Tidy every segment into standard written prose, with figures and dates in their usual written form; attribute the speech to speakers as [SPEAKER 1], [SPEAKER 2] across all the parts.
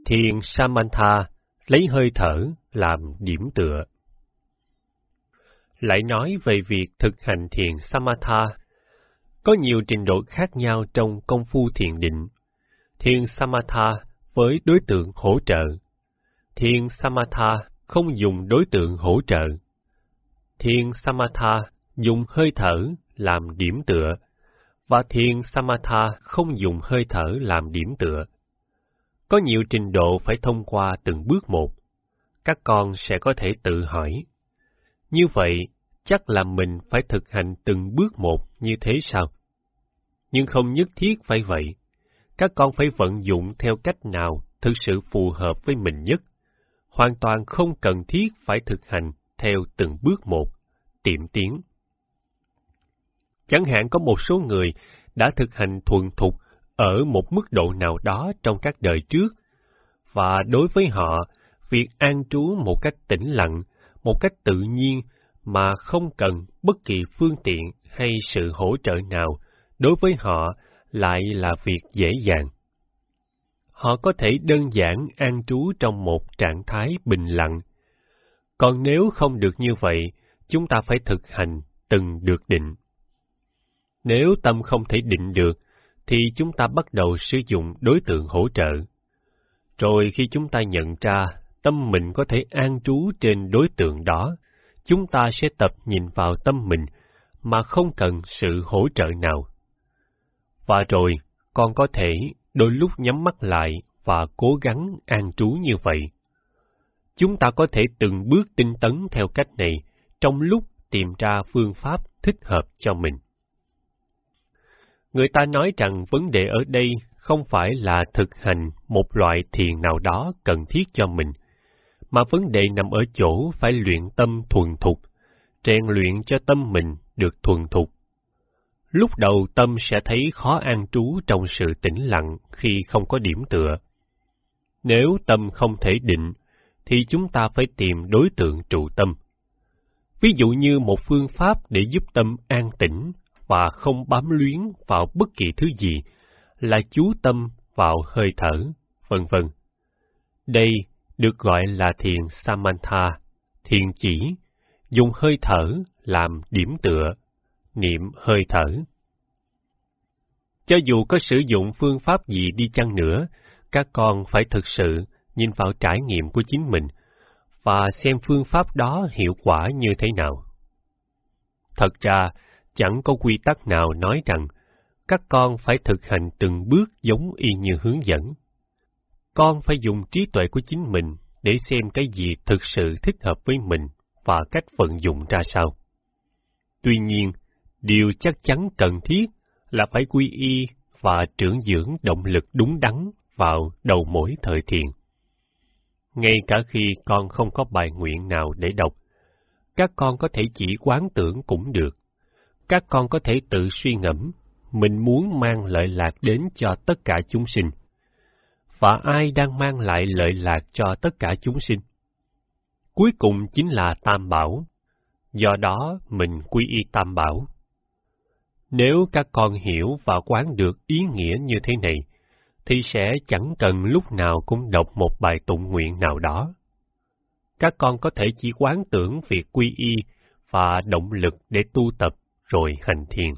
[SPEAKER 1] Thiền Samatha lấy hơi thở làm điểm tựa. Lại nói về việc thực hành thiền Samatha, có nhiều trình độ khác nhau trong công phu thiền định. Thiền Samatha với đối tượng hỗ trợ, thiền Samatha không dùng đối tượng hỗ trợ, thiền Samatha dùng hơi thở làm điểm tựa, và thiền Samatha không dùng hơi thở làm điểm tựa. Có nhiều trình độ phải thông qua từng bước một. Các con sẽ có thể tự hỏi, như vậy chắc là mình phải thực hành từng bước một như thế sao? Nhưng không nhất thiết phải vậy. Các con phải vận dụng theo cách nào thực sự phù hợp với mình nhất. Hoàn toàn không cần thiết phải thực hành theo từng bước một, tiệm tiến. Chẳng hạn có một số người đã thực hành thuần thục ở một mức độ nào đó trong các đời trước, và đối với họ, việc an trú một cách tĩnh lặng, một cách tự nhiên mà không cần bất kỳ phương tiện hay sự hỗ trợ nào, đối với họ lại là việc dễ dàng. Họ có thể đơn giản an trú trong một trạng thái bình lặng. Còn nếu không được như vậy, chúng ta phải thực hành từng được định. Nếu tâm không thể định được, thì chúng ta bắt đầu sử dụng đối tượng hỗ trợ. Rồi khi chúng ta nhận ra tâm mình có thể an trú trên đối tượng đó, chúng ta sẽ tập nhìn vào tâm mình mà không cần sự hỗ trợ nào. Và rồi, con có thể đôi lúc nhắm mắt lại và cố gắng an trú như vậy. Chúng ta có thể từng bước tinh tấn theo cách này trong lúc tìm ra phương pháp thích hợp cho mình. Người ta nói rằng vấn đề ở đây không phải là thực hành một loại thiền nào đó cần thiết cho mình, mà vấn đề nằm ở chỗ phải luyện tâm thuần thục, rèn luyện cho tâm mình được thuần thục. Lúc đầu tâm sẽ thấy khó an trú trong sự tĩnh lặng khi không có điểm tựa. Nếu tâm không thể định, thì chúng ta phải tìm đối tượng trụ tâm. Ví dụ như một phương pháp để giúp tâm an tĩnh và không bám luyến vào bất kỳ thứ gì là chú tâm vào hơi thở, vân vân. Đây được gọi là thiền Samatha, thiền chỉ, dùng hơi thở làm điểm tựa, niệm hơi thở. Cho dù có sử dụng phương pháp gì đi chăng nữa, các con phải thực sự nhìn vào trải nghiệm của chính mình và xem phương pháp đó hiệu quả như thế nào. Thật ra, chẳng có quy tắc nào nói rằng các con phải thực hành từng bước giống y như hướng dẫn. Con phải dùng trí tuệ của chính mình để xem cái gì thực sự thích hợp với mình và cách vận dụng ra sao. Tuy nhiên, điều chắc chắn cần thiết là phải quy y và trưởng dưỡng động lực đúng đắn vào đầu mỗi thời thiền. Ngay cả khi con không có bài nguyện nào để đọc, các con có thể chỉ quán tưởng cũng được. Các con có thể tự suy ngẫm, mình muốn mang lợi lạc đến cho tất cả chúng sinh. Và ai đang mang lại lợi lạc cho tất cả chúng sinh? Cuối cùng chính là Tam Bảo. Do đó, mình quy y Tam Bảo. Nếu các con hiểu và quán được ý nghĩa như thế này, thì sẽ chẳng cần lúc nào cũng đọc một bài tụng nguyện nào đó. Các con có thể chỉ quán tưởng việc quy y và động lực để tu tập rồi hành thiền.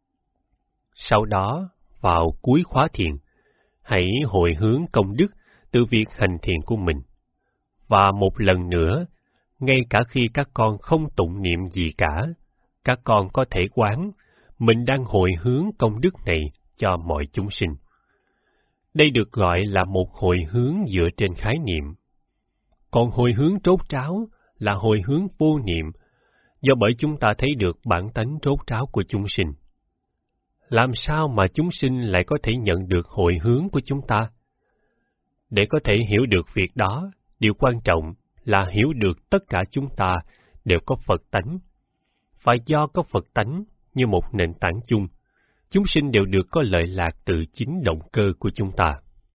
[SPEAKER 1] Sau đó, vào cuối khóa thiền, hãy hồi hướng công đức từ việc hành thiền của mình. Và một lần nữa, ngay cả khi các con không tụng niệm gì cả, các con có thể quán mình đang hồi hướng công đức này cho mọi chúng sinh. Đây được gọi là một hồi hướng dựa trên khái niệm. Còn hồi hướng trốt tráo là hồi hướng vô niệm, do bởi chúng ta thấy được bản tánh trốt tráo của chúng sinh. Làm sao mà chúng sinh lại có thể nhận được hồi hướng của chúng ta? Để có thể hiểu được việc đó, điều quan trọng là hiểu được tất cả chúng ta đều có Phật tánh. Và do có Phật tánh như một nền tảng chung, chúng sinh đều được có lợi lạc từ chính động cơ của chúng ta.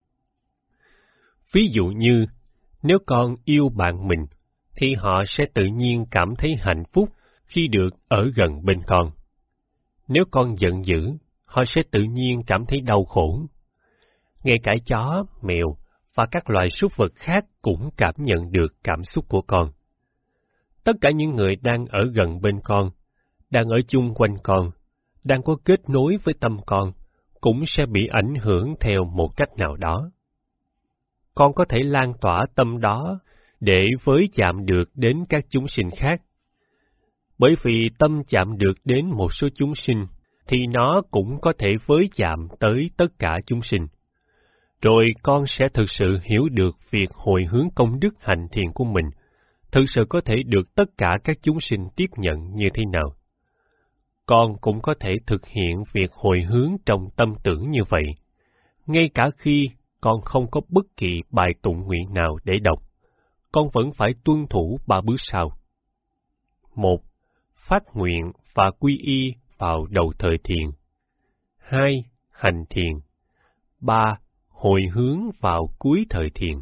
[SPEAKER 1] Ví dụ như, nếu con yêu bạn mình, thì họ sẽ tự nhiên cảm thấy hạnh phúc khi được ở gần bên con. Nếu con giận dữ, họ sẽ tự nhiên cảm thấy đau khổ. Ngay cả chó, mèo và các loài súc vật khác cũng cảm nhận được cảm xúc của con. Tất cả những người đang ở gần bên con, đang ở chung quanh con, đang có kết nối với tâm con, cũng sẽ bị ảnh hưởng theo một cách nào đó. Con có thể lan tỏa tâm đó để với chạm được đến các chúng sinh khác. Bởi vì tâm chạm được đến một số chúng sinh, thì nó cũng có thể với chạm tới tất cả chúng sinh. Rồi con sẽ thực sự hiểu được việc hồi hướng công đức hành thiện của mình, thực sự có thể được tất cả các chúng sinh tiếp nhận như thế nào. Con cũng có thể thực hiện việc hồi hướng trong tâm tưởng như vậy, ngay cả khi con không có bất kỳ bài tụng nguyện nào để đọc, con vẫn phải tuân thủ 3 bước sau. 1. Phát nguyện và quy y vào đầu thời thiền. 2. Hành thiền. 3. Hồi hướng vào cuối thời thiền.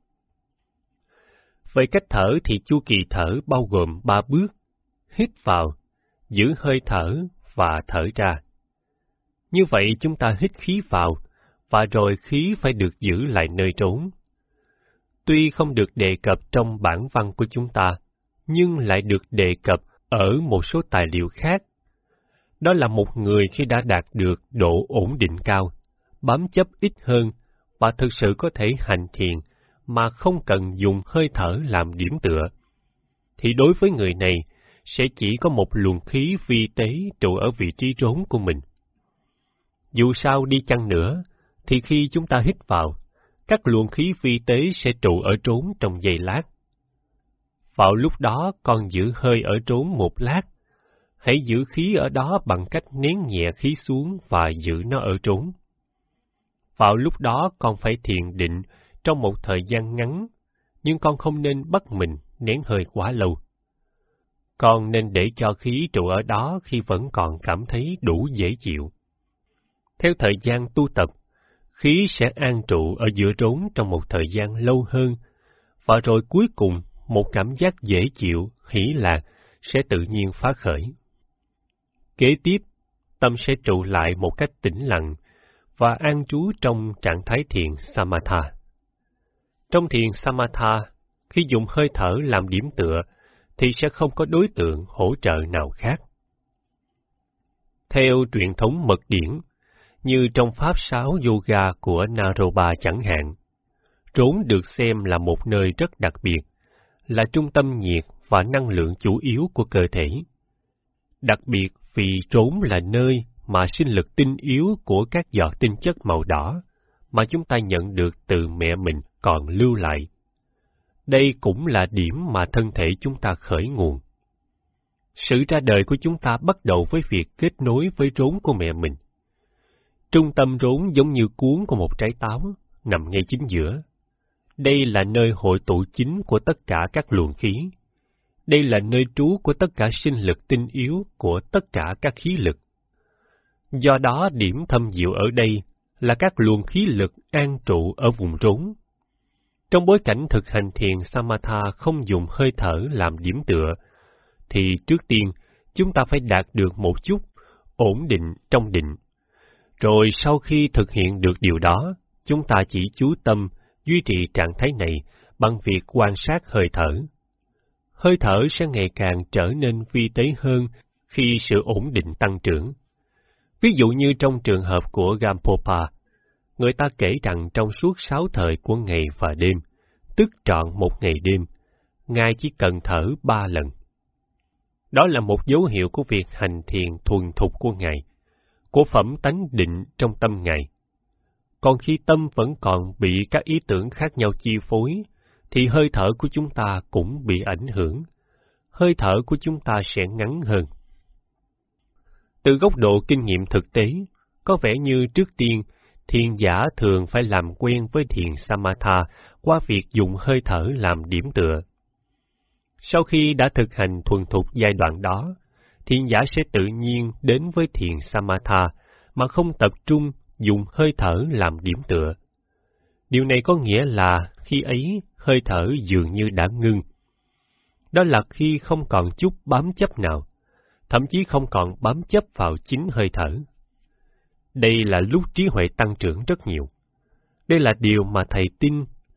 [SPEAKER 1] Về cách thở thì chu kỳ thở bao gồm 3 bước: hít vào, giữ hơi thở và thở ra. Như vậy chúng ta hít khí vào, và rồi khí phải được giữ lại nơi trốn. Tuy không được đề cập trong bản văn của chúng ta, nhưng lại được đề cập ở một số tài liệu khác. Đó là một người khi đã đạt được độ ổn định cao, bám chấp ít hơn, và thực sự có thể hành thiền mà không cần dùng hơi thở làm điểm tựa, thì đối với người này sẽ chỉ có một luồng khí vi tế trụ ở vị trí trốn của mình. Dù sao đi chăng nữa, thì khi chúng ta hít vào, các luồng khí vi tế sẽ trụ ở trốn trong giây lát. Vào lúc đó con giữ hơi ở trốn một lát, hãy giữ khí ở đó bằng cách nén nhẹ khí xuống và giữ nó ở trốn. Vào lúc đó con phải thiền định trong một thời gian ngắn, nhưng con không nên bắt mình nén hơi quá lâu. Con nên để cho khí trụ ở đó khi vẫn còn cảm thấy đủ dễ chịu. Theo thời gian tu tập, khí sẽ an trụ ở giữa trốn trong một thời gian lâu hơn, và rồi cuối cùng một cảm giác dễ chịu, hỷ lạc sẽ tự nhiên phát khởi. Kế tiếp, tâm sẽ trụ lại một cách tĩnh lặng và an trú trong trạng thái thiền Samatha. Trong thiền Samatha, khi dùng hơi thở làm điểm tựa, thì sẽ không có đối tượng hỗ trợ nào khác. Theo truyền thống mật điển, như trong Pháp 6 Yoga của Naropa chẳng hạn, trốn được xem là một nơi rất đặc biệt, là trung tâm nhiệt và năng lượng chủ yếu của cơ thể. Đặc biệt vì trốn là nơi mà sinh lực tinh yếu của các giọt tinh chất màu đỏ mà chúng ta nhận được từ mẹ mình còn lưu lại. Đây cũng là điểm mà thân thể chúng ta khởi nguồn. Sự ra đời của chúng ta bắt đầu với việc kết nối với rốn của mẹ mình. Trung tâm rốn giống như cuống của một trái táo, nằm ngay chính giữa. Đây là nơi hội tụ chính của tất cả các luồng khí. Đây là nơi trú của tất cả sinh lực tinh yếu của tất cả các khí lực. Do đó, điểm thâm diệu ở đây là các luồng khí lực an trụ ở vùng rốn. Trong bối cảnh thực hành thiền Samatha không dùng hơi thở làm điểm tựa, thì trước tiên chúng ta phải đạt được một chút ổn định trong định. Rồi sau khi thực hiện được điều đó, chúng ta chỉ chú tâm duy trì trạng thái này bằng việc quan sát hơi thở. Hơi thở sẽ ngày càng trở nên vi tế hơn khi sự ổn định tăng trưởng. Ví dụ như trong trường hợp của Gampopa, người ta kể rằng trong suốt 6 thời của ngày và đêm, tức trọn một ngày đêm, Ngài chỉ cần thở 3 lần. Đó là một dấu hiệu của việc hành thiền thuần thục của Ngài, của phẩm tánh định trong tâm Ngài. Còn khi tâm vẫn còn bị các ý tưởng khác nhau chi phối, thì hơi thở của chúng ta cũng bị ảnh hưởng. Hơi thở của chúng ta sẽ ngắn hơn. Từ góc độ kinh nghiệm thực tế, có vẻ như trước tiên, thiền giả thường phải làm quen với thiền Samatha qua việc dùng hơi thở làm điểm tựa. Sau khi đã thực hành thuần thục giai đoạn đó, thiền giả sẽ tự nhiên đến với thiền Samatha mà không tập trung dùng hơi thở làm điểm tựa. Điều này có nghĩa là khi ấy hơi thở dường như đã ngưng. Đó là khi không còn chút bám chấp nào, thậm chí không còn bám chấp vào chính hơi thở. Đây là lúc trí huệ tăng trưởng rất nhiều. Đây là điều mà thầy tin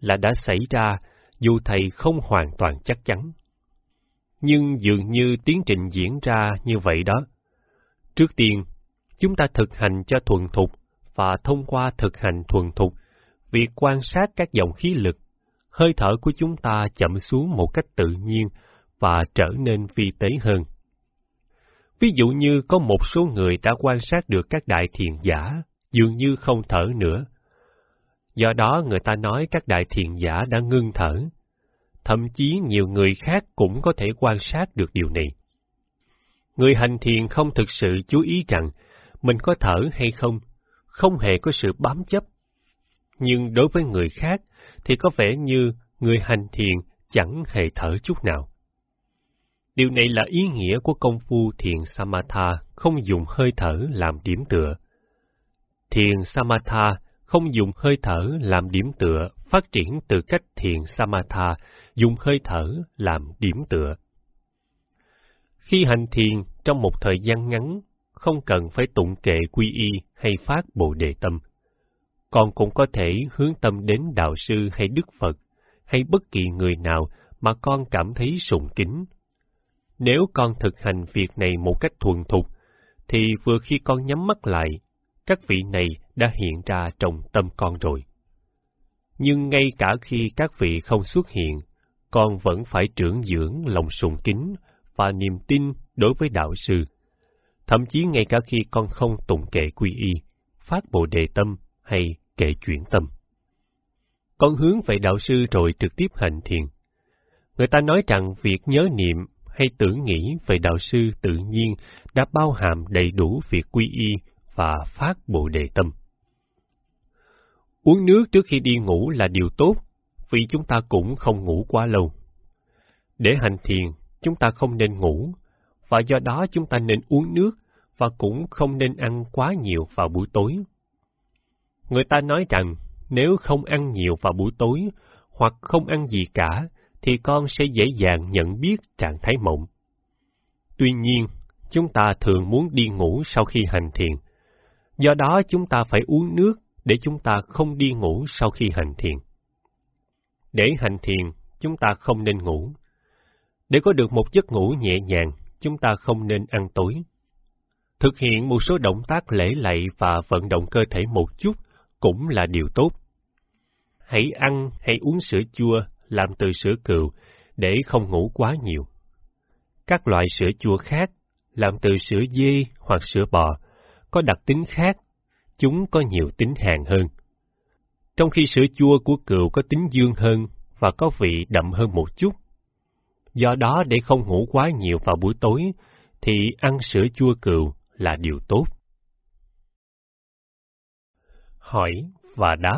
[SPEAKER 1] là đã xảy ra dù thầy không hoàn toàn chắc chắn. Nhưng dường như tiến trình diễn ra như vậy đó. Trước tiên, chúng ta thực hành cho thuần thục, và thông qua thực hành thuần thục, việc quan sát các dòng khí lực, hơi thở của chúng ta chậm xuống một cách tự nhiên và trở nên vi tế hơn. Ví dụ như có một số người đã quan sát được các đại thiền giả dường như không thở nữa. Do đó người ta nói các đại thiền giả đã ngưng thở. Thậm chí nhiều người khác cũng có thể quan sát được điều này. Người hành thiền không thực sự chú ý rằng mình có thở hay không hề có sự bám chấp. Nhưng đối với người khác thì có vẻ như người hành thiền chẳng hề thở chút nào. Điều này là ý nghĩa của công phu thiền Samatha không dùng hơi thở làm điểm tựa. Thiền Samatha không dùng hơi thở làm điểm tựa phát triển từ cách thiền Samatha dùng hơi thở làm điểm tựa. Khi hành thiền trong một thời gian ngắn, không cần phải tụng kệ quy y hay phát Bồ Đề tâm. Con cũng có thể hướng tâm đến đạo sư hay Đức Phật, hay bất kỳ người nào mà con cảm thấy sùng kính. Nếu con thực hành việc này một cách thuần thục, thì vừa khi con nhắm mắt lại, các vị này đã hiện ra trong tâm con rồi. Nhưng ngay cả khi các vị không xuất hiện, con vẫn phải trưởng dưỡng lòng sùng kính và niềm tin đối với đạo sư. Thậm chí ngay cả khi con không tụng kệ quy y, phát Bồ Đề tâm hay kệ chuyển tâm. Con hướng về đạo sư rồi trực tiếp hành thiền. Người ta nói rằng việc nhớ niệm hay tưởng nghĩ về đạo sư tự nhiên đã bao hàm đầy đủ việc quy y và phát Bồ Đề tâm. Uống nước trước khi đi ngủ là điều tốt, vì chúng ta cũng không ngủ quá lâu. Để hành thiền, chúng ta không nên ngủ, và do đó chúng ta nên uống nước và cũng không nên ăn quá nhiều vào buổi tối. Người ta nói rằng nếu không ăn nhiều vào buổi tối hoặc không ăn gì cả, thì con sẽ dễ dàng nhận biết trạng thái mộng. Tuy nhiên, chúng ta thường muốn đi ngủ sau khi hành thiền. Do đó chúng ta phải uống nước để chúng ta không đi ngủ sau khi hành thiền. Để hành thiền, chúng ta không nên ngủ. Để có được một giấc ngủ nhẹ nhàng, chúng ta không nên ăn tối. Thực hiện một số động tác lễ lạy và vận động cơ thể một chút cũng là điều tốt. Hãy ăn hay uống sữa chua làm từ sữa cừu để không ngủ quá nhiều. Các loại sữa chua khác làm từ sữa dê hoặc sữa bò có đặc tính khác, chúng có nhiều tính hàn hơn. Trong khi sữa chua của cừu có tính dương hơn và có vị đậm hơn một chút. Do đó để không ngủ quá nhiều vào buổi tối thì ăn sữa chua cừu là điều tốt. Hỏi và đáp.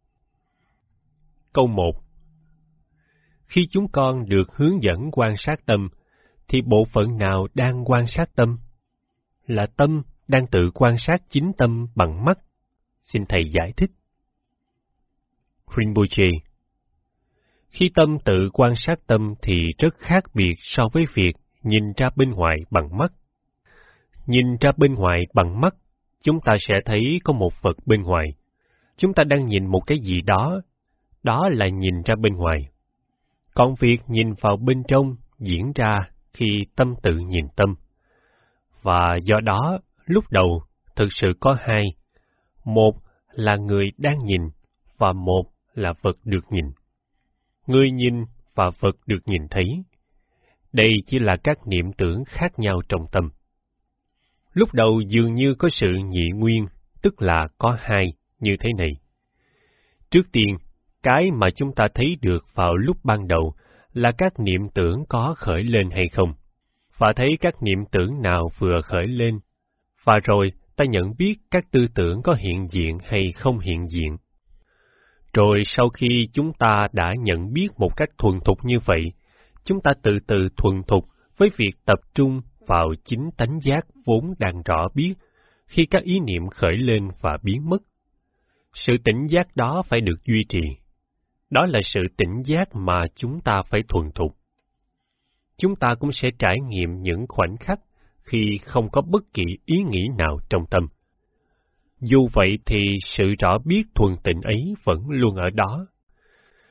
[SPEAKER 1] Câu 1. Khi chúng con được hướng dẫn quan sát tâm, thì bộ phận nào đang quan sát tâm? Là tâm đang tự quan sát chính tâm bằng mắt. Xin Thầy giải thích. Rinpoche. Khi tâm tự quan sát tâm thì rất khác biệt so với việc nhìn ra bên ngoài bằng mắt. Nhìn ra bên ngoài bằng mắt, chúng ta sẽ thấy có một vật bên ngoài. Chúng ta đang nhìn một cái gì đó, đó là nhìn ra bên ngoài. Còn việc nhìn vào bên trong diễn ra khi tâm tự nhìn tâm. Và do đó, lúc đầu, thực sự có hai. Một là người đang nhìn, và một là vật được nhìn. Người nhìn và vật được nhìn thấy. Đây chỉ là các niệm tưởng khác nhau trong tâm. Lúc đầu dường như có sự nhị nguyên, tức là có hai, như thế này. Trước tiên, cái mà chúng ta thấy được vào lúc ban đầu là các niệm tưởng có khởi lên hay không, và thấy các niệm tưởng nào vừa khởi lên, và rồi ta nhận biết các tư tưởng có hiện diện hay không hiện diện. Rồi sau khi chúng ta đã nhận biết một cách thuần thục như vậy, chúng ta từ từ thuần thục với việc tập trung vào chính tánh giác vốn đang rõ biết khi các ý niệm khởi lên và biến mất. Sự tỉnh giác đó phải được duy trì. Đó là sự tỉnh giác mà chúng ta phải thuần thục. Chúng ta cũng sẽ trải nghiệm những khoảnh khắc khi không có bất kỳ ý nghĩ nào trong tâm. Dù vậy thì sự rõ biết thuần tịnh ấy vẫn luôn ở đó.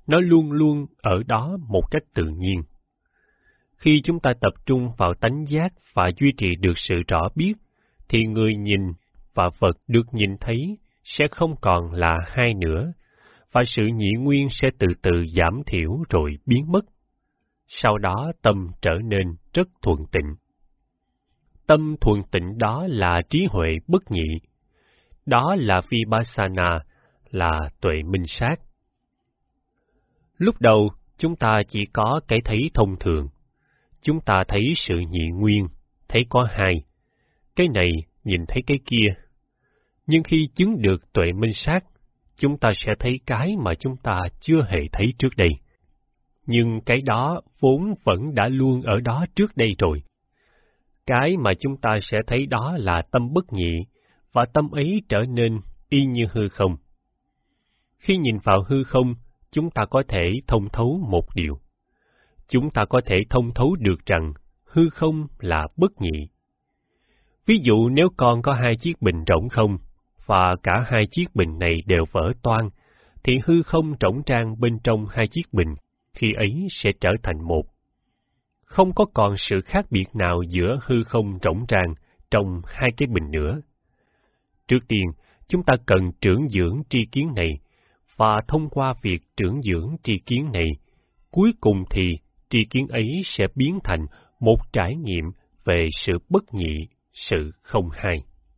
[SPEAKER 1] Nó luôn luôn ở đó một cách tự nhiên. Khi chúng ta tập trung vào tánh giác và duy trì được sự rõ biết, thì người nhìn và vật được nhìn thấy sẽ không còn là hai nữa, và sự nhị nguyên sẽ từ từ giảm thiểu rồi biến mất. Sau đó tâm trở nên rất thuần tịnh. Tâm thuần tịnh đó là trí huệ bất nhị. Đó là Vipassana, là tuệ minh sát. Lúc đầu, chúng ta chỉ có cái thấy thông thường. Chúng ta thấy sự nhị nguyên, thấy có hai. Cái này nhìn thấy cái kia. Nhưng khi chứng được tuệ minh sát, chúng ta sẽ thấy cái mà chúng ta chưa hề thấy trước đây. Nhưng cái đó vốn vẫn đã luôn ở đó trước đây rồi. Cái mà chúng ta sẽ thấy đó là tâm bất nhị, và tâm ấy trở nên y như hư không. Khi nhìn vào hư không, chúng ta có thể thông thấu một điều. Chúng ta có thể thông thấu được rằng hư không là bất nhị. Ví dụ nếu con có hai chiếc bình rỗng không, và cả hai chiếc bình này đều vỡ toang, thì hư không rỗng rang bên trong hai chiếc bình, khi ấy sẽ trở thành một. Không có còn sự khác biệt nào giữa hư không rỗng rang trong hai cái bình nữa. Trước tiên, chúng ta cần trưởng dưỡng tri kiến này, và thông qua việc trưởng dưỡng tri kiến này, cuối cùng thì tri kiến ấy sẽ biến thành một trải nghiệm về sự bất nhị, sự không hai.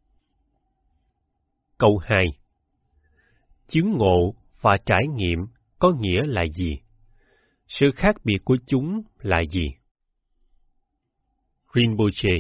[SPEAKER 1] Câu 2. Chứng ngộ và trải nghiệm có nghĩa là gì? Sự khác biệt của chúng là gì? Rinpoche.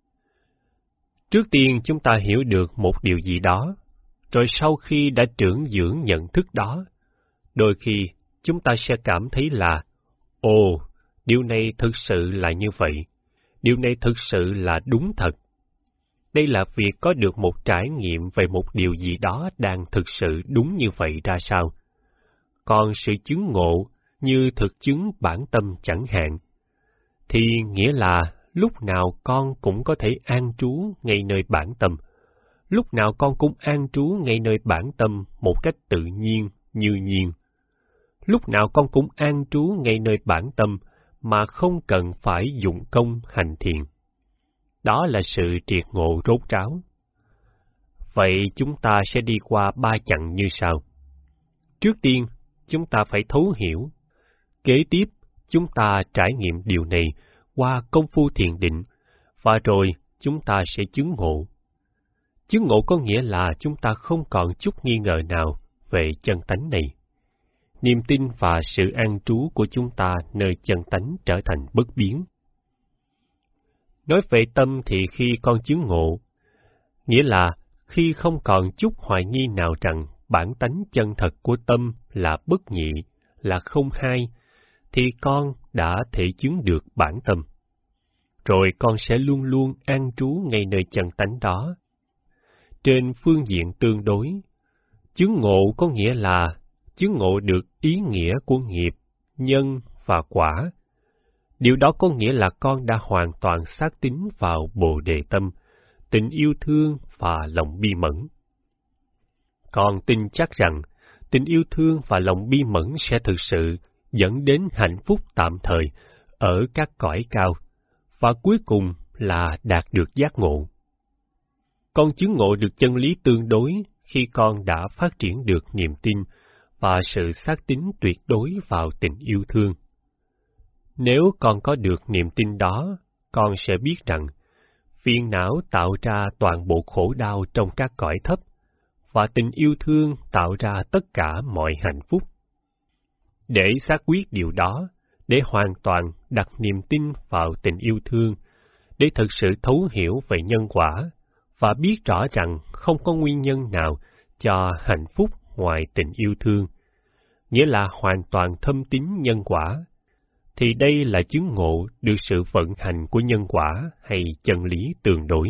[SPEAKER 1] Trước tiên chúng ta hiểu được một điều gì đó, rồi sau khi đã trưởng dưỡng nhận thức đó, đôi khi chúng ta sẽ cảm thấy là, ồ, điều này thực sự là như vậy, điều này thực sự là đúng thật. Đây là việc có được một trải nghiệm về một điều gì đó đang thực sự đúng như vậy ra sao. Còn sự chứng ngộ như thực chứng bản tâm chẳng hạn, thì nghĩa là lúc nào con cũng có thể an trú ngay nơi bản tâm, lúc nào con cũng an trú ngay nơi bản tâm một cách tự nhiên, như nhiên. Lúc nào con cũng an trú ngay nơi bản tâm mà không cần phải dụng công hành thiền. Đó là sự triệt ngộ rốt ráo. Vậy chúng ta sẽ đi qua 3 chặng như sau. Trước tiên, chúng ta phải thấu hiểu. Kế tiếp, chúng ta trải nghiệm điều này qua công phu thiền định, và rồi chúng ta sẽ chứng ngộ. Chứng ngộ có nghĩa là chúng ta không còn chút nghi ngờ nào về chân tánh này. Niềm tin và sự an trú của chúng ta nơi chân tánh trở thành bất biến. Nói về tâm thì khi con chứng ngộ, nghĩa là khi không còn chút hoài nghi nào rằng bản tánh chân thật của tâm là bất nhị, là không hai, thì con đã thể chứng được bản tâm. Rồi con sẽ luôn luôn an trú ngay nơi chân tánh đó. Trên phương diện tương đối, chứng ngộ có nghĩa là chứng ngộ được ý nghĩa của nghiệp, nhân và quả. Điều đó có nghĩa là con đã hoàn toàn xác tín vào Bồ Đề tâm, tình yêu thương và lòng bi mẫn. Con tin chắc rằng tình yêu thương và lòng bi mẫn sẽ thực sự dẫn đến hạnh phúc tạm thời ở các cõi cao, và cuối cùng là đạt được giác ngộ. Con chứng ngộ được chân lý tương đối khi con đã phát triển được niềm tin và sự xác tín tuyệt đối vào tình yêu thương. Nếu con có được niềm tin đó, con sẽ biết rằng phiền não tạo ra toàn bộ khổ đau trong các cõi thấp, và tình yêu thương tạo ra tất cả mọi hạnh phúc. Để xác quyết điều đó, để hoàn toàn đặt niềm tin vào tình yêu thương, để thực sự thấu hiểu về nhân quả, và biết rõ rằng không có nguyên nhân nào cho hạnh phúc ngoài tình yêu thương, nghĩa là hoàn toàn thâm tín nhân quả, thì đây là chứng ngộ được sự vận hành của nhân quả hay chân lý tương đối.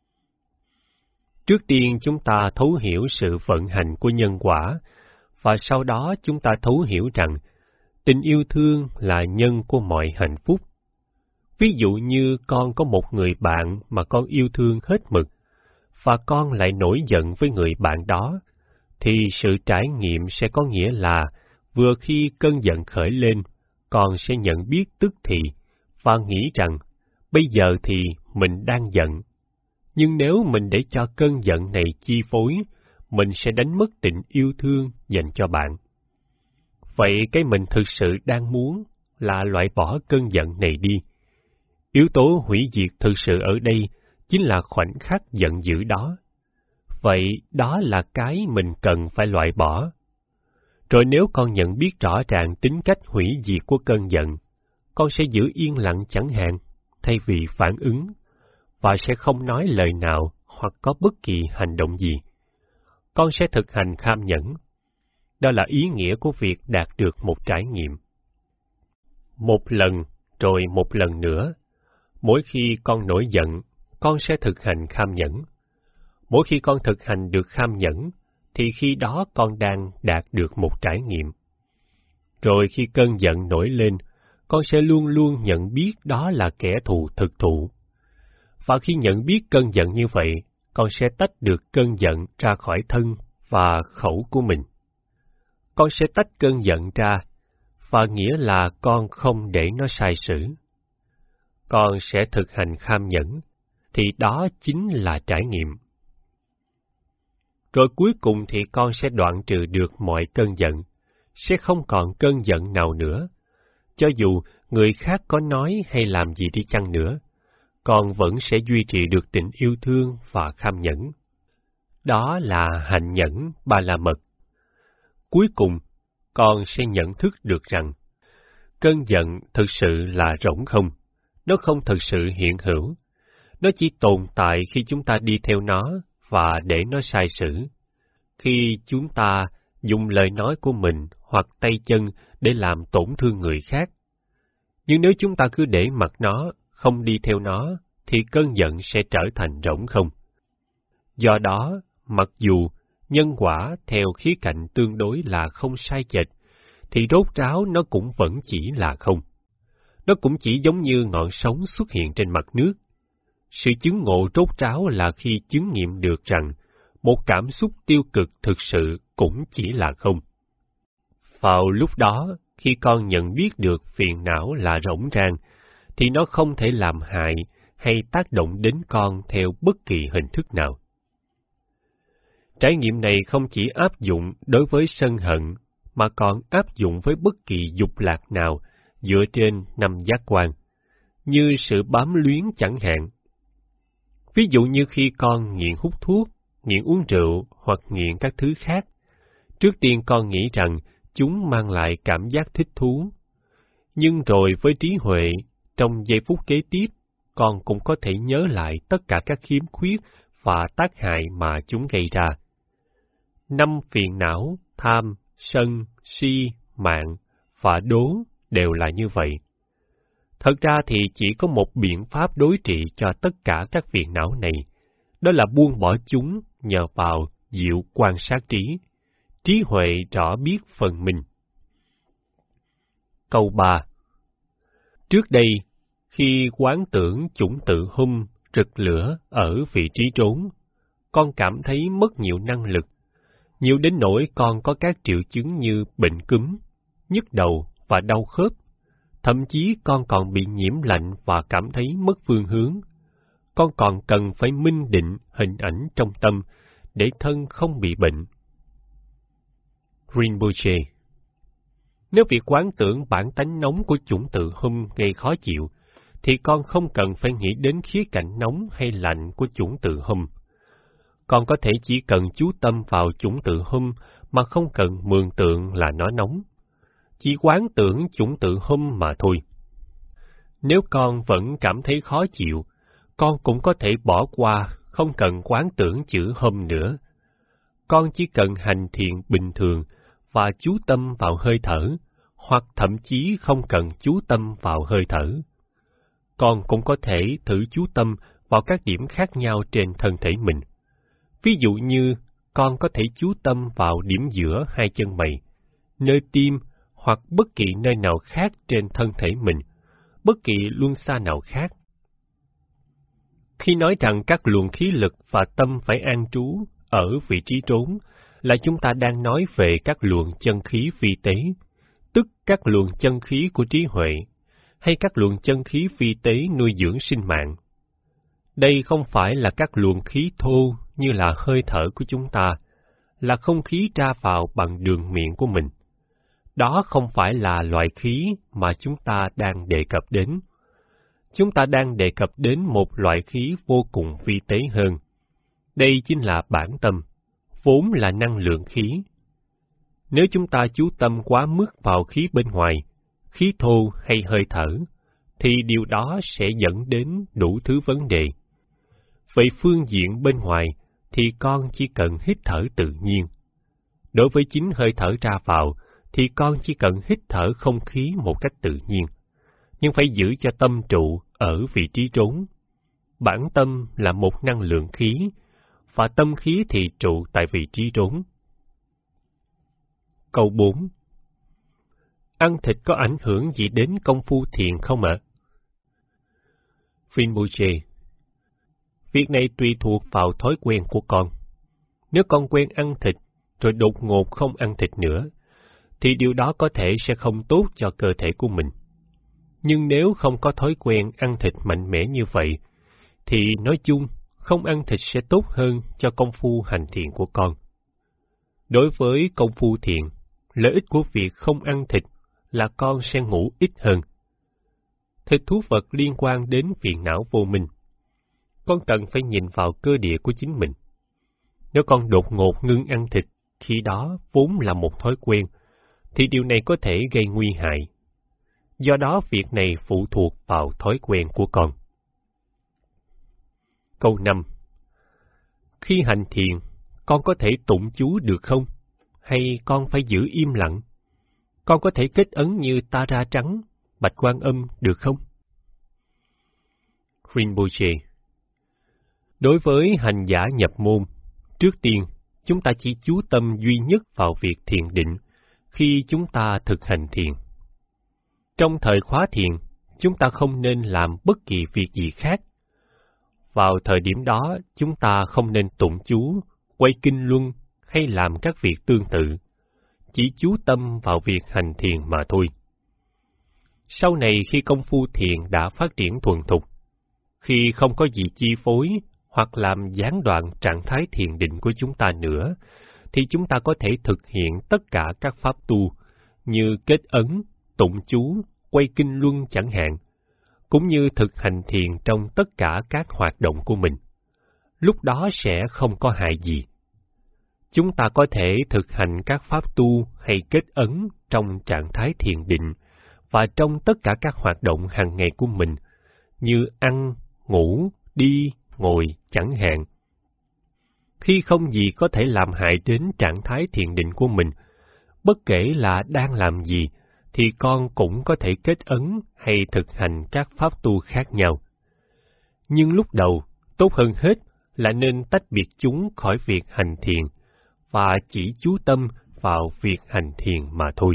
[SPEAKER 1] Trước tiên chúng ta thấu hiểu sự vận hành của nhân quả, và sau đó chúng ta thấu hiểu rằng tình yêu thương là nhân của mọi hạnh phúc. Ví dụ như con có một người bạn mà con yêu thương hết mực, và con lại nổi giận với người bạn đó, thì sự trải nghiệm sẽ có nghĩa là vừa khi cơn giận khởi lên, con sẽ nhận biết tức thì và nghĩ rằng bây giờ thì mình đang giận. Nhưng nếu mình để cho cơn giận này chi phối, mình sẽ đánh mất tình yêu thương dành cho bạn. Vậy cái mình thực sự đang muốn là loại bỏ cơn giận này đi. Yếu tố hủy diệt thực sự ở đây chính là khoảnh khắc giận dữ đó. Vậy đó là cái mình cần phải loại bỏ. Rồi nếu con nhận biết rõ ràng tính cách hủy diệt của cơn giận, con sẽ giữ yên lặng chẳng hạn, thay vì phản ứng, và sẽ không nói lời nào hoặc có bất kỳ hành động gì. Con sẽ thực hành kham nhẫn. Đó là ý nghĩa của việc đạt được một trải nghiệm. Một lần, rồi một lần nữa. Mỗi khi con nổi giận, con sẽ thực hành kham nhẫn. Mỗi khi con thực hành được kham nhẫn, thì khi đó con đang đạt được một trải nghiệm. Rồi khi cơn giận nổi lên, con sẽ luôn luôn nhận biết đó là kẻ thù thực thụ. Và khi nhận biết cơn giận như vậy, con sẽ tách được cơn giận ra khỏi thân và khẩu của mình. Con sẽ tách cơn giận ra, và nghĩa là con không để nó sai sử. Con sẽ thực hành kham nhẫn, thì đó chính là trải nghiệm. Rồi cuối cùng thì con sẽ đoạn trừ được mọi cơn giận, sẽ không còn cơn giận nào nữa. Cho dù người khác có nói hay làm gì đi chăng nữa, con vẫn sẽ duy trì được tình yêu thương và kham nhẫn. Đó là hạnh nhẫn Ba La Mật. Cuối cùng, con sẽ nhận thức được rằng, cơn giận thực sự là rỗng không, nó không thực sự hiện hữu. Nó chỉ tồn tại khi chúng ta đi theo nó và để nó sai sử. Khi chúng ta dùng lời nói của mình hoặc tay chân để làm tổn thương người khác. Nhưng nếu chúng ta cứ để mặc nó, không đi theo nó, thì cơn giận sẽ trở thành rỗng không. Do đó, mặc dù nhân quả theo khía cạnh tương đối là không sai chệch, thì rốt ráo nó cũng vẫn chỉ là không. Nó cũng chỉ giống như ngọn sóng xuất hiện trên mặt nước. Sự chứng ngộ rốt ráo là khi chứng nghiệm được rằng một cảm xúc tiêu cực thực sự cũng chỉ là không. Vào lúc đó, khi con nhận biết được phiền não là rỗng rang, thì nó không thể làm hại hay tác động đến con theo bất kỳ hình thức nào. Trải nghiệm này không chỉ áp dụng đối với sân hận, mà còn áp dụng với bất kỳ dục lạc nào dựa trên 5 giác quan, như sự bám luyến chẳng hạn. Ví dụ như khi con nghiện hút thuốc, nghiện uống rượu hoặc nghiện các thứ khác, trước tiên con nghĩ rằng chúng mang lại cảm giác thích thú. Nhưng rồi với trí huệ, trong giây phút kế tiếp, con cũng có thể nhớ lại tất cả các khiếm khuyết và tác hại mà chúng gây ra. 5 phiền não, tham, sân, si, mạn và đố đều là như vậy. Thật ra thì chỉ có một biện pháp đối trị cho tất cả các phiền não này, đó là buông bỏ chúng nhờ vào diệu quan sát trí huệ rõ biết phần mình. Câu 3. Trước đây, khi quán tưởng chủng tự hung rực lửa ở vị trí trốn, con cảm thấy mất nhiều năng lực, nhiều đến nỗi con có các triệu chứng như bệnh cúm, nhức đầu và đau khớp. Thậm chí con còn bị nhiễm lạnh và cảm thấy mất phương hướng. Con còn cần phải minh định hình ảnh trong tâm để thân không bị bệnh. Rinpoche. Nếu việc quán tưởng bản tánh nóng của chủng tự hung gây khó chịu, thì con không cần phải nghĩ đến khía cạnh nóng hay lạnh của chủng tự hung. Con có thể chỉ cần chú tâm vào chủng tự hung mà không cần mường tượng là nó nóng. Chỉ quán tưởng chủng tự hung mà thôi. Nếu con vẫn cảm thấy khó chịu, con cũng có thể bỏ qua, không cần quán tưởng chữ hum nữa. Con chỉ cần hành thiền bình thường và chú tâm vào hơi thở, hoặc thậm chí không cần chú tâm vào hơi thở. Con cũng có thể thử chú tâm vào các điểm khác nhau trên thân thể mình. Ví dụ như, con có thể chú tâm vào điểm giữa hai chân mày, nơi tim, hoặc bất kỳ nơi nào khác trên thân thể mình, bất kỳ luân xa nào khác. Khi nói rằng các luồng khí lực và tâm phải an trú ở vị trí trốn, là chúng ta đang nói về các luồng chân khí vi tế, các luồng chân khí của trí huệ, hay các luồng chân khí vi tế nuôi dưỡng sinh mạng. Đây không phải là các luồng khí thô như là hơi thở của chúng ta, là không khí ra vào bằng đường miệng của mình. Đó không phải là loại khí mà chúng ta đang đề cập đến. Chúng ta đang đề cập đến một loại khí vô cùng vi tế hơn. Đây chính là bản tâm, vốn là năng lượng khí. Nếu chúng ta chú tâm quá mức vào khí bên ngoài, khí thô hay hơi thở, thì điều đó sẽ dẫn đến đủ thứ vấn đề. Về phương diện bên ngoài, thì con chỉ cần hít thở tự nhiên. Đối với chính hơi thở ra vào, thì con chỉ cần hít thở không khí một cách tự nhiên, nhưng phải giữ cho tâm trụ ở vị trí trốn. Bản tâm là một năng lượng khí, và tâm khí thì trụ tại vị trí trốn. Câu 4. Ăn thịt có ảnh hưởng gì đến công phu thiền không ạ? Rinpoche: Việc này tùy thuộc vào thói quen của con. Nếu con quen ăn thịt, rồi đột ngột không ăn thịt nữa, thì điều đó có thể sẽ không tốt cho cơ thể của mình. Nhưng nếu không có thói quen ăn thịt mạnh mẽ như vậy, thì nói chung, không ăn thịt sẽ tốt hơn cho công phu hành thiền của con. Đối với công phu thiền, lợi ích của việc không ăn thịt là con sẽ ngủ ít hơn. Thịt thú vật liên quan đến phiền não vô minh. Con cần phải nhìn vào cơ địa của chính mình. Nếu con đột ngột ngưng ăn thịt, khi đó vốn là một thói quen, thì điều này có thể gây nguy hại. Do đó việc này phụ thuộc vào thói quen của con. Câu 5. Khi hành thiền, con có thể tụng chú được không? Hay con phải giữ im lặng? Con có thể kết ấn như Tara trắng, Bạch Quan Âm được không? Rinpoche: Đối với hành giả nhập môn, trước tiên, chúng ta chỉ chú tâm duy nhất vào việc thiền định khi chúng ta thực hành thiền. Trong thời khóa thiền, chúng ta không nên làm bất kỳ việc gì khác. Vào thời điểm đó, chúng ta không nên tụng chú, quay kinh luân hay làm các việc tương tự, chỉ chú tâm vào việc hành thiền mà thôi. Sau này khi công phu thiền đã phát triển thuần thục, khi không có gì chi phối hoặc làm gián đoạn trạng thái thiền định của chúng ta nữa, thì chúng ta có thể thực hiện tất cả các pháp tu như kết ấn, tụng chú, quay kinh luân chẳng hạn, cũng như thực hành thiền trong tất cả các hoạt động của mình. Lúc đó sẽ không có hại gì. Chúng ta có thể thực hành các pháp tu hay kết ấn trong trạng thái thiền định và trong tất cả các hoạt động hàng ngày của mình, như ăn, ngủ, đi, ngồi chẳng hạn. Khi không gì có thể làm hại đến trạng thái thiền định của mình, bất kể là đang làm gì, thì con cũng có thể kết ấn hay thực hành các pháp tu khác nhau. Nhưng lúc đầu, tốt hơn hết là nên tách biệt chúng khỏi việc hành thiền, và chỉ chú tâm vào việc hành thiền mà thôi.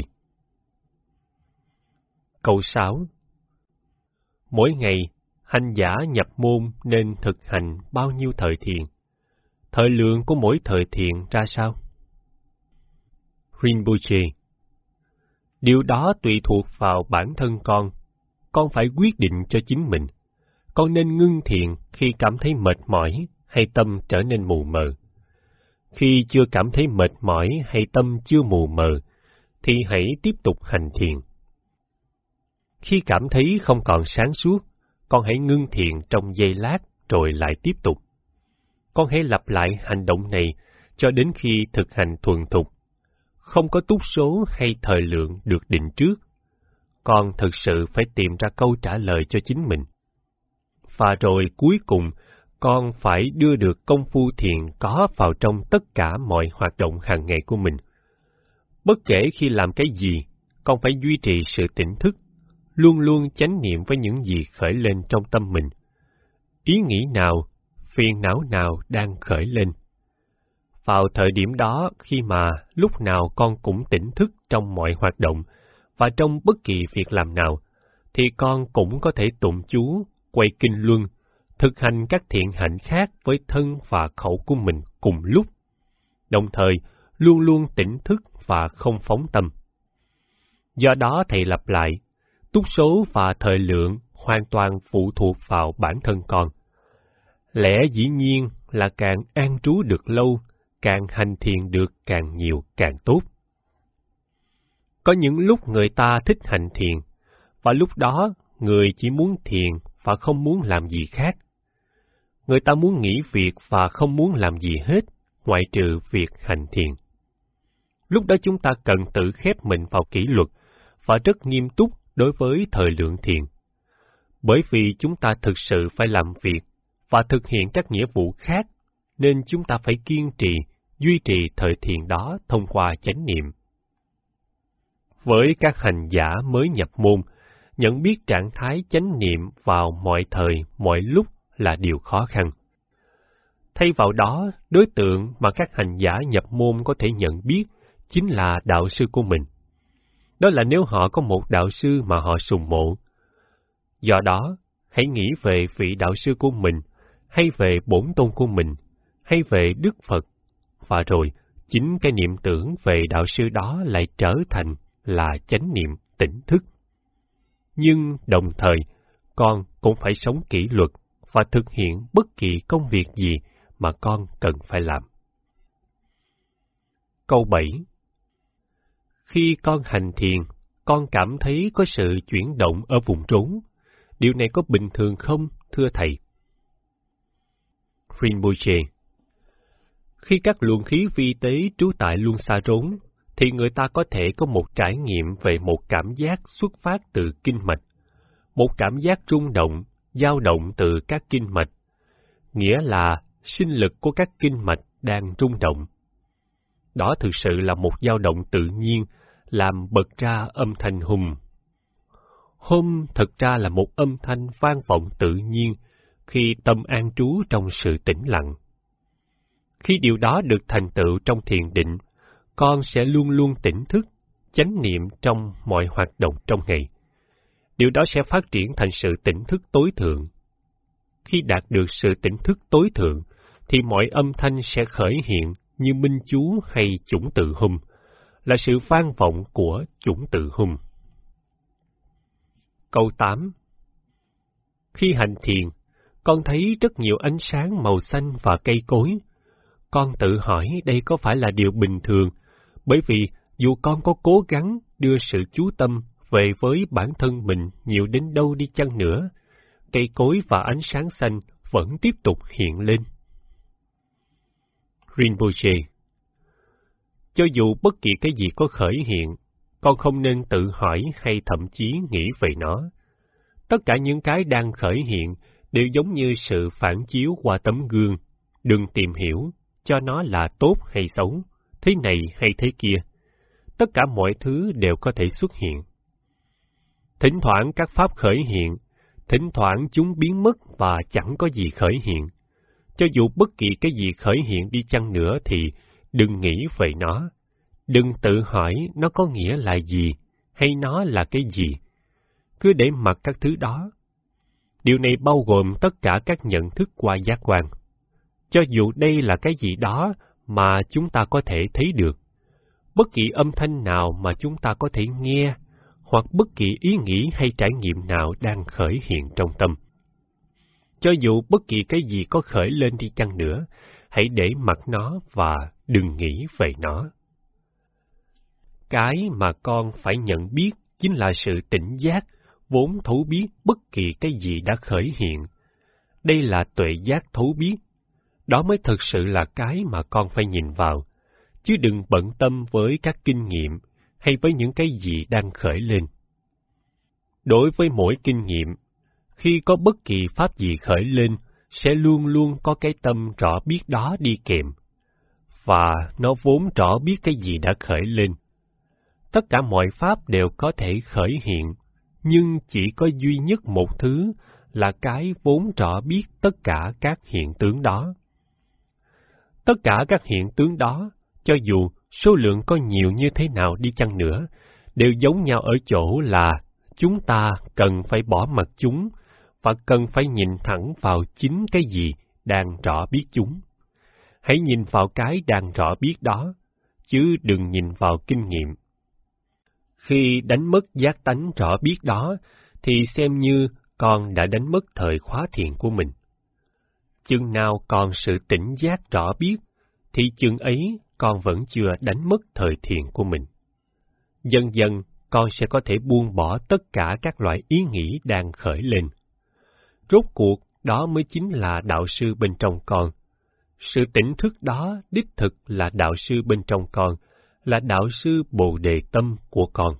[SPEAKER 1] Câu 6. Mỗi ngày, hành giả nhập môn nên thực hành bao nhiêu thời thiền? Thời lượng của mỗi thời thiền ra sao? Rinpoche: Điều đó tùy thuộc vào bản thân con phải quyết định cho chính mình. Con nên ngưng thiền khi cảm thấy mệt mỏi hay tâm trở nên mù mờ. Khi chưa cảm thấy mệt mỏi hay tâm chưa mù mờ, thì hãy tiếp tục hành thiền. Khi cảm thấy không còn sáng suốt, con hãy ngưng thiền trong giây lát rồi lại tiếp tục. Con hãy lặp lại hành động này cho đến khi thực hành thuần thục. Không có túc số hay thời lượng được định trước. Con thực sự phải tìm ra câu trả lời cho chính mình. Và rồi cuối cùng, con phải đưa được công phu thiền có vào trong tất cả mọi hoạt động hàng ngày của mình. Bất kể khi làm cái gì, con phải duy trì sự tỉnh thức, luôn luôn chánh niệm với những gì khởi lên trong tâm mình. Ý nghĩ nào, phiền não nào đang khởi lên. Vào thời điểm đó, khi mà lúc nào con cũng tỉnh thức trong mọi hoạt động và trong bất kỳ việc làm nào, thì con cũng có thể tụng chú, quay kinh luân, thực hành các thiện hạnh khác với thân và khẩu của mình cùng lúc, đồng thời luôn luôn tỉnh thức và không phóng tâm. Do đó thầy lặp lại, túc số và thời lượng hoàn toàn phụ thuộc vào bản thân con. Lẽ dĩ nhiên là càng an trú được lâu, càng hành thiền được càng nhiều càng tốt. Có những lúc người ta thích hành thiền, và lúc đó người chỉ muốn thiền và không muốn làm gì khác. Người ta muốn nghỉ việc và không muốn làm gì hết, ngoại trừ việc hành thiền. Lúc đó chúng ta cần tự khép mình vào kỷ luật và rất nghiêm túc đối với thời lượng thiền. Bởi vì chúng ta thực sự phải làm việc và thực hiện các nghĩa vụ khác, nên chúng ta phải kiên trì, duy trì thời thiền đó thông qua chánh niệm. Với các hành giả mới nhập môn, nhận biết trạng thái chánh niệm vào mọi thời, mọi lúc là điều khó khăn. Thay vào đó, đối tượng mà các hành giả nhập môn có thể nhận biết chính là đạo sư của mình. Đó là nếu họ có một đạo sư mà họ sùng mộ. Do đó, hãy nghĩ về vị đạo sư của mình, hay về bổn tôn của mình, hay về Đức Phật, và rồi chính cái niệm tưởng về đạo sư đó lại trở thành là chánh niệm tỉnh thức. Nhưng đồng thời, con cũng phải sống kỷ luật và thực hiện bất kỳ công việc gì mà con cần phải làm. Câu 7. Khi con hành thiền, con cảm thấy có sự chuyển động ở vùng trốn. Điều này có bình thường không, thưa thầy? Rinpoche: Khi các luồng khí vi tế trú tại luân xa rốn, thì người ta có thể có một trải nghiệm về một cảm giác xuất phát từ kinh mạch, một cảm giác rung động, dao động từ các kinh mạch, nghĩa là sinh lực của các kinh mạch đang rung động. Đó thực sự là một dao động tự nhiên, làm bật ra âm thanh hum. Hum thực ra là một âm thanh vang vọng tự nhiên khi tâm an trú trong sự tĩnh lặng. Khi điều đó được thành tựu trong thiền định, con sẽ luôn luôn tỉnh thức, chánh niệm trong mọi hoạt động trong ngày. Điều đó sẽ phát triển thành sự tỉnh thức tối thượng. Khi đạt được sự tỉnh thức tối thượng, thì mọi âm thanh sẽ khởi hiện như minh chú hay chủng tự hum, là sự vang vọng của chủng tự hum. Câu 8. Khi hành thiền, con thấy rất nhiều ánh sáng màu xanh và cây cối. Con tự hỏi đây có phải là điều bình thường, bởi vì dù con có cố gắng đưa sự chú tâm về với bản thân mình nhiều đến đâu đi chăng nữa, cây cối và ánh sáng xanh vẫn tiếp tục hiện lên. Rinpoche: Cho dù bất kỳ cái gì có khởi hiện, con không nên tự hỏi hay thậm chí nghĩ về nó. Tất cả những cái đang khởi hiện đều giống như sự phản chiếu qua tấm gương. Đừng tìm hiểu cho nó là tốt hay xấu, thế này hay thế kia. Tất cả mọi thứ đều có thể xuất hiện. Thỉnh thoảng các pháp khởi hiện, thỉnh thoảng chúng biến mất và chẳng có gì khởi hiện. Cho dù bất kỳ cái gì khởi hiện đi chăng nữa thì đừng nghĩ về nó. Đừng tự hỏi nó có nghĩa là gì, hay nó là cái gì. Cứ để mặc các thứ đó. Điều này bao gồm tất cả các nhận thức qua giác quan. Cho dù đây là cái gì đó mà chúng ta có thể thấy được, bất kỳ âm thanh nào mà chúng ta có thể nghe, hoặc bất kỳ ý nghĩ hay trải nghiệm nào đang khởi hiện trong tâm. Cho dù bất kỳ cái gì có khởi lên đi chăng nữa, hãy để mặc nó và đừng nghĩ về nó. Cái mà con phải nhận biết chính là sự tỉnh giác, vốn thấu biết bất kỳ cái gì đã khởi hiện. Đây là tuệ giác thấu biết. Đó mới thực sự là cái mà con phải nhìn vào, chứ đừng bận tâm với các kinh nghiệm hay với những cái gì đang khởi lên. Đối với mỗi kinh nghiệm, khi có bất kỳ pháp gì khởi lên, sẽ luôn luôn có cái tâm rõ biết đó đi kèm, và nó vốn rõ biết cái gì đã khởi lên. Tất cả mọi pháp đều có thể khởi hiện, nhưng chỉ có duy nhất một thứ là cái vốn rõ biết tất cả các hiện tướng đó. Tất cả các hiện tướng đó, cho dù số lượng có nhiều như thế nào đi chăng nữa, đều giống nhau ở chỗ là chúng ta cần phải bỏ mặc chúng và cần phải nhìn thẳng vào chính cái gì đang rõ biết chúng. Hãy nhìn vào cái đang rõ biết đó, chứ đừng nhìn vào kinh nghiệm. Khi đánh mất giác tánh rõ biết đó, thì xem như con đã đánh mất thời khóa thiền của mình. Chừng nào còn sự tỉnh giác rõ biết, thì chừng ấy con vẫn chưa đánh mất thời thiền của mình. Dần dần, con sẽ có thể buông bỏ tất cả các loại ý nghĩ đang khởi lên. Rốt cuộc, đó mới chính là đạo sư bên trong con. Sự tỉnh thức đó đích thực là đạo sư bên trong con, là đạo sư Bồ Đề Tâm của con.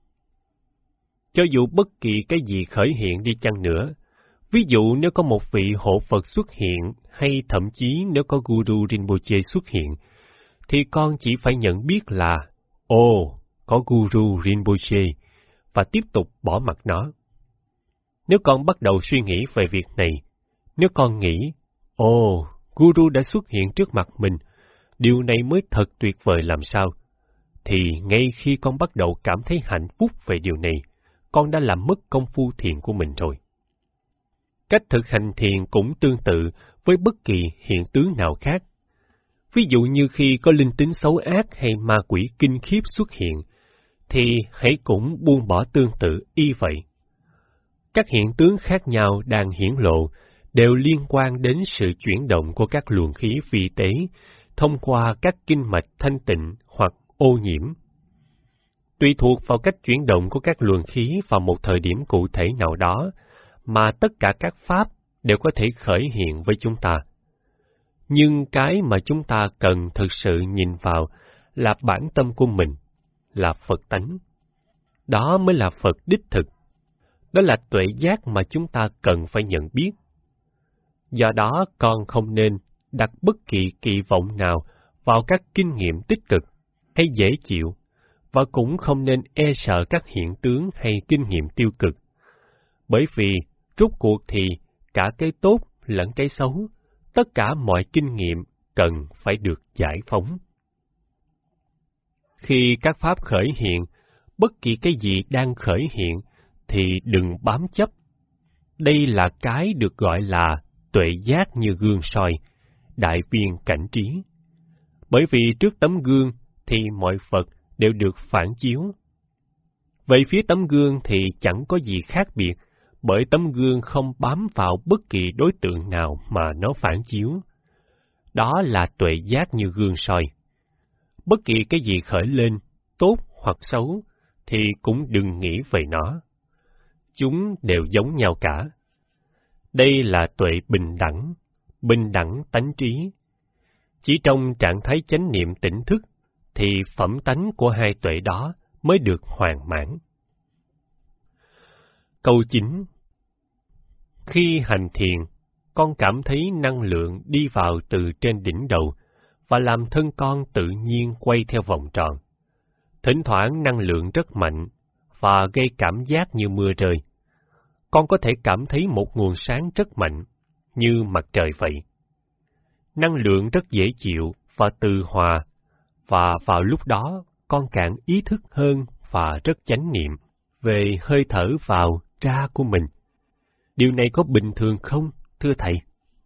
[SPEAKER 1] Cho dù bất kỳ cái gì khởi hiện đi chăng nữa, ví dụ nếu có một vị hộ Phật xuất hiện, hay thậm chí nếu có Guru Rinpoche xuất hiện, thì con chỉ phải nhận biết là, có Guru Rinpoche, và tiếp tục bỏ mặc nó. Nếu con bắt đầu suy nghĩ về việc này, nếu con nghĩ, Guru đã xuất hiện trước mặt mình, điều này mới thật tuyệt vời làm sao, thì ngay khi con bắt đầu cảm thấy hạnh phúc về điều này, con đã làm mất công phu thiền của mình rồi. Cách thực hành thiền cũng tương tự với bất kỳ hiện tướng nào khác. Ví dụ như khi có linh tính xấu ác hay ma quỷ kinh khiếp xuất hiện, thì hãy cũng buông bỏ tương tự y vậy. Các hiện tướng khác nhau đang hiển lộ đều liên quan đến sự chuyển động của các luồng khí vi tế thông qua các kinh mạch thanh tịnh hoặc ô nhiễm. Tùy thuộc vào cách chuyển động của các luồng khí vào một thời điểm cụ thể nào đó, mà tất cả các pháp đều có thể khởi hiện với chúng ta. Nhưng cái mà chúng ta cần thực sự nhìn vào là bản tâm của mình, là Phật tánh. Đó mới là Phật đích thực. Đó là tuệ giác mà chúng ta cần phải nhận biết. Do đó, con không nên đặt bất kỳ kỳ vọng nào vào các kinh nghiệm tích cực hay dễ chịu, và cũng không nên e sợ các hiện tướng hay kinh nghiệm tiêu cực. Bởi vì, rốt cuộc thì, cả cái tốt lẫn cái xấu, tất cả mọi kinh nghiệm cần phải được giải phóng. Khi các pháp khởi hiện, bất kỳ cái gì đang khởi hiện, thì đừng bám chấp. Đây là cái được gọi là tuệ giác như gương soi, đại viên cảnh trí. Bởi vì trước tấm gương thì mọi Phật đều được phản chiếu. Về phía tấm gương thì chẳng có gì khác biệt, bởi tấm gương không bám vào bất kỳ đối tượng nào mà nó phản chiếu. Đó là tuệ giác như gương soi. Bất kỳ cái gì khởi lên, tốt hoặc xấu, thì cũng đừng nghĩ về nó. Chúng đều giống nhau cả. Đây là tuệ bình đẳng tánh trí. Chỉ trong trạng thái chánh niệm tỉnh thức, thì phẩm tánh của hai tuệ đó mới được hoàn mãn. Câu 9. Khi hành thiền, con cảm thấy năng lượng đi vào từ trên đỉnh đầu và làm thân con tự nhiên quay theo vòng tròn. Thỉnh thoảng năng lượng rất mạnh và gây cảm giác như mưa rơi. Con có thể cảm thấy một nguồn sáng rất mạnh, như mặt trời vậy. Năng lượng rất dễ chịu và từ hòa, và vào lúc đó con càng ý thức hơn và rất chánh niệm về hơi thở vào ra của mình. Điều này có bình thường không, thưa thầy?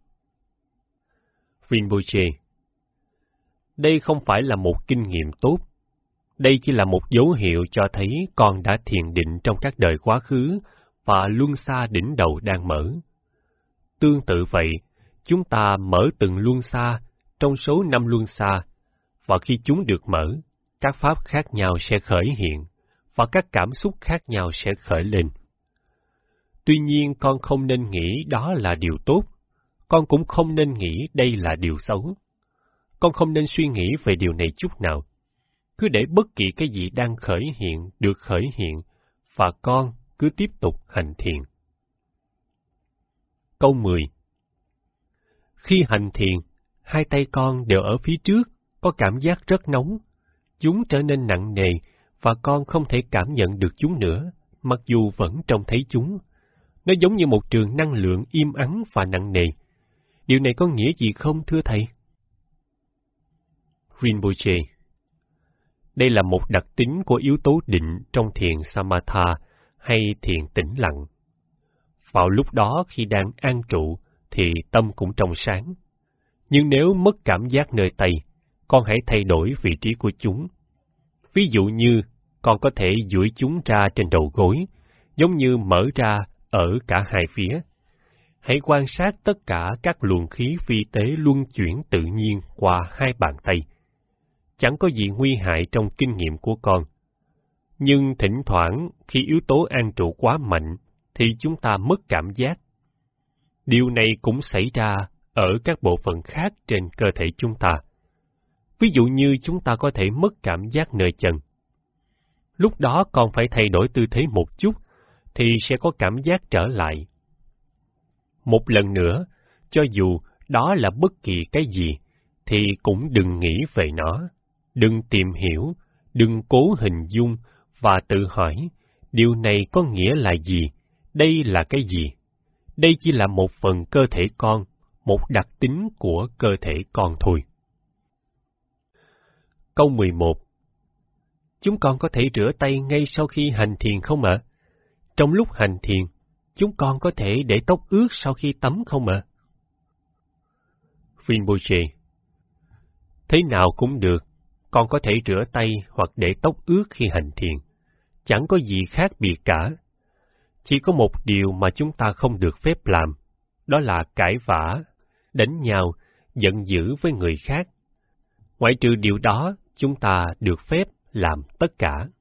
[SPEAKER 1] Rinpoche: đây không phải là một kinh nghiệm tốt. Đây chỉ là một dấu hiệu cho thấy con đã thiền định trong các đời quá khứ và luân xa đỉnh đầu đang mở. Tương tự vậy, chúng ta mở từng luân xa trong số 5 luân xa, và khi chúng được mở, các pháp khác nhau sẽ khởi hiện, và các cảm xúc khác nhau sẽ khởi lên. Tuy nhiên, con không nên nghĩ đó là điều tốt, con cũng không nên nghĩ đây là điều xấu. Con không nên suy nghĩ về điều này chút nào. Cứ để bất kỳ cái gì đang khởi hiện được khởi hiện, và con cứ tiếp tục hành thiền. Câu 10. Khi hành thiền, hai tay con đều ở phía trước, có cảm giác rất nóng. Chúng trở nên nặng nề, và con không thể cảm nhận được chúng nữa, mặc dù vẫn trông thấy chúng. Nó giống như một trường năng lượng im ắng và nặng nề. Điều này có nghĩa gì không, thưa thầy? Rinpoche: đây là một đặc tính của yếu tố định trong thiền Samatha hay thiền tĩnh lặng. Vào lúc đó khi đang an trụ thì tâm cũng trong sáng. Nhưng nếu mất cảm giác nơi tay, con hãy thay đổi vị trí của chúng. Ví dụ như con có thể duỗi chúng ra trên đầu gối, giống như mở ra ở cả hai phía. Hãy quan sát tất cả các luồng khí phi tế luân chuyển tự nhiên qua hai bàn tay. Chẳng có gì nguy hại trong kinh nghiệm của con. Nhưng thỉnh thoảng, khi yếu tố an trụ quá mạnh, thì chúng ta mất cảm giác. Điều này cũng xảy ra ở các bộ phận khác trên cơ thể chúng ta. Ví dụ như chúng ta có thể mất cảm giác nơi chân. Lúc đó con phải thay đổi tư thế một chút, thì sẽ có cảm giác trở lại. Một lần nữa, cho dù đó là bất kỳ cái gì, thì cũng đừng nghĩ về nó, đừng tìm hiểu, đừng cố hình dung và tự hỏi, điều này có nghĩa là gì, đây là cái gì? Đây chỉ là một phần cơ thể con, một đặc tính của cơ thể con thôi. Câu 11. Chúng con có thể rửa tay ngay sau khi hành thiền không ạ? Trong lúc hành thiền, chúng con có thể để tóc ướt sau khi tắm không ạ? Rinpoche: thế nào cũng được, con có thể rửa tay hoặc để tóc ướt khi hành thiền. Chẳng có gì khác biệt cả. Chỉ có một điều mà chúng ta không được phép làm, đó là cãi vã, đánh nhau, giận dữ với người khác. Ngoại trừ điều đó, chúng ta được phép làm tất cả.